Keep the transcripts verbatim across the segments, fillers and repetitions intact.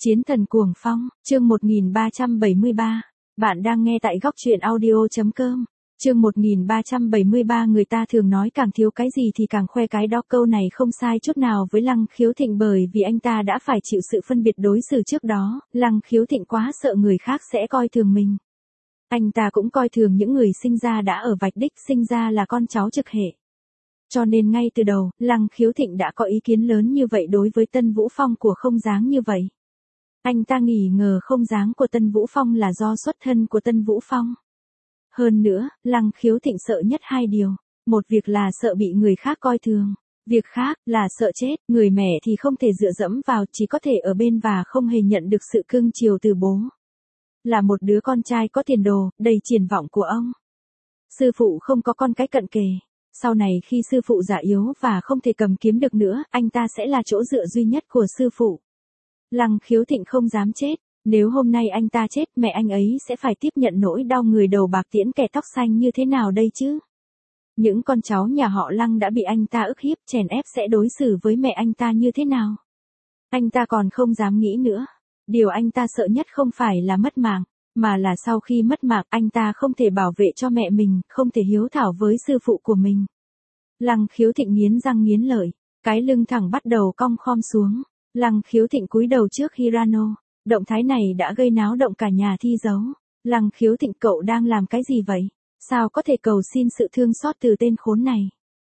Chiến thần cuồng phong, chương một nghìn ba trăm bảy mươi ba. Bạn đang nghe tại góc truyện audio.com. Chương một nghìn ba trăm bảy mươi ba. Người ta thường nói càng thiếu cái gì thì càng khoe cái đó, câu này không sai chút nào với Lăng Khiếu Thịnh, bởi vì anh ta đã phải chịu sự phân biệt đối xử trước đó. Lăng Khiếu Thịnh quá sợ người khác sẽ coi thường mình. Anh ta cũng coi thường những người sinh ra đã ở vạch đích, sinh ra là con cháu trực hệ. Cho nên ngay từ đầu, Lăng Khiếu Thịnh đã có ý kiến lớn như vậy đối với Tân Vũ Phong của Không Giáng như vậy. Anh ta nghi ngờ Không Giáng của Tân Vũ Phong là do xuất thân của Tân Vũ Phong. Hơn nữa, Lăng Khiếu Thịnh sợ nhất hai điều. Một việc là sợ bị người khác coi thường. Việc khác là sợ chết, người mẹ thì không thể dựa dẫm vào, chỉ có thể ở bên và không hề nhận được sự cưng chiều từ bố. Là một đứa con trai có tiền đồ, đầy triển vọng của ông. Sư phụ không có con cái cận kề. Sau này khi sư phụ già yếu và không thể cầm kiếm được nữa, anh ta sẽ là chỗ dựa duy nhất của sư phụ. Lăng Khiếu Thịnh không dám chết. Nếu hôm nay anh ta chết, mẹ anh ấy sẽ phải tiếp nhận nỗi đau người đầu bạc tiễn kẻ tóc xanh như thế nào đây chứ? Những con cháu nhà họ Lăng đã bị anh ta ức hiếp, chèn ép sẽ đối xử với mẹ anh ta như thế nào? Anh ta còn không dám nghĩ nữa. Điều anh ta sợ nhất không phải là mất mạng, mà là sau khi mất mạng anh ta không thể bảo vệ cho mẹ mình, không thể hiếu thảo với sư phụ của mình. Lăng Khiếu Thịnh nghiến răng nghiến lợi, cái lưng thẳng bắt đầu cong khom xuống. Lăng Khiếu Thịnh cúi đầu trước Hirano. Động thái này đã gây náo động cả nhà thi dấu. Lăng Khiếu Thịnh, cậu đang làm cái gì vậy? Sao có thể cầu xin sự thương xót từ tên khốn này?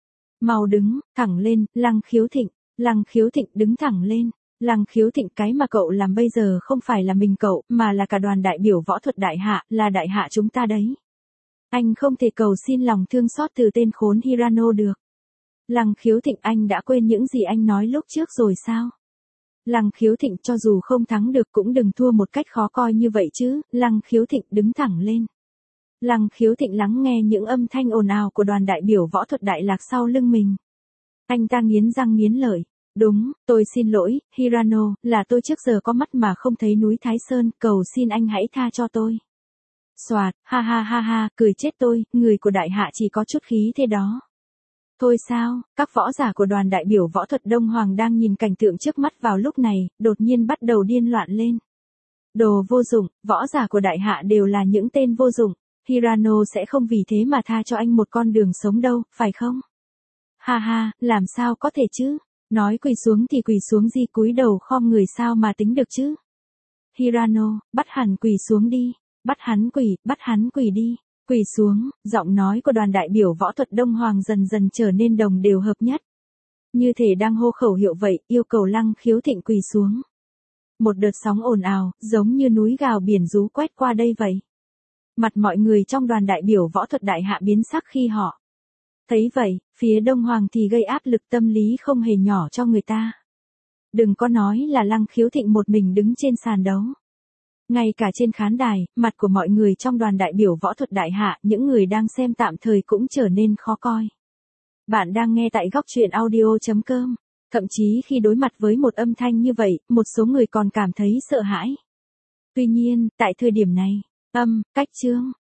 Mau đứng thẳng lên, Lăng Khiếu Thịnh. Lăng Khiếu Thịnh đứng thẳng lên. Lăng Khiếu Thịnh, cái mà cậu làm bây giờ không phải là mình cậu, mà là cả đoàn đại biểu võ thuật đại hạ, là đại hạ chúng ta đấy. Anh không thể cầu xin lòng thương xót từ tên khốn Hirano được. Lăng Khiếu Thịnh, anh đã quên những gì anh nói lúc trước rồi sao? Lăng Khiếu Thịnh, cho dù không thắng được cũng đừng thua một cách khó coi như vậy chứ. Lăng Khiếu Thịnh đứng thẳng lên. Lăng Khiếu Thịnh lắng nghe những âm thanh ồn ào của đoàn đại biểu võ thuật đại lạc sau lưng mình. Anh ta nghiến răng nghiến lợi. Đúng, tôi xin lỗi, Hirano, là tôi trước giờ có mắt mà không thấy núi Thái Sơn, cầu xin anh hãy tha cho tôi. Soạt, ha ha ha ha, cười chết tôi, người của đại hạ chỉ có chút khí thế đó. Thôi sao, các võ giả của đoàn đại biểu võ thuật Đông Hoàng đang nhìn cảnh tượng trước mắt vào lúc này, đột nhiên bắt đầu điên loạn lên. Đồ vô dụng, võ giả của đại hạ đều là những tên vô dụng, Hirano sẽ không vì thế mà tha cho anh một con đường sống đâu, phải không? Ha ha, làm sao có thể chứ? Nói quỳ xuống thì quỳ xuống gì, cúi đầu khom người sao mà tính được chứ? Hirano, bắt hắn quỳ xuống đi, bắt hắn quỳ, bắt hắn quỳ đi. Quỳ xuống, giọng nói của đoàn đại biểu võ thuật Đông Hoàng dần dần trở nên đồng đều hợp nhất. Như thể đang hô khẩu hiệu vậy, yêu cầu Lăng Khiếu Thịnh quỳ xuống. Một đợt sóng ồn ào, giống như núi gào biển rú quét qua đây vậy. Mặt mọi người trong đoàn đại biểu võ thuật đại hạ biến sắc khi họ thấy vậy, phía Đông Hoàng thì gây áp lực tâm lý không hề nhỏ cho người ta. Đừng có nói là Lăng Khiếu Thịnh một mình đứng trên sàn đấu. Ngay cả trên khán đài, mặt của mọi người trong đoàn đại biểu võ thuật đại hạ, những người đang xem tạm thời cũng trở nên khó coi. Bạn đang nghe tại góc truyện audio.com. Thậm chí khi đối mặt với một âm thanh như vậy, một số người còn cảm thấy sợ hãi. Tuy nhiên, tại thời điểm này, âm, cách chương,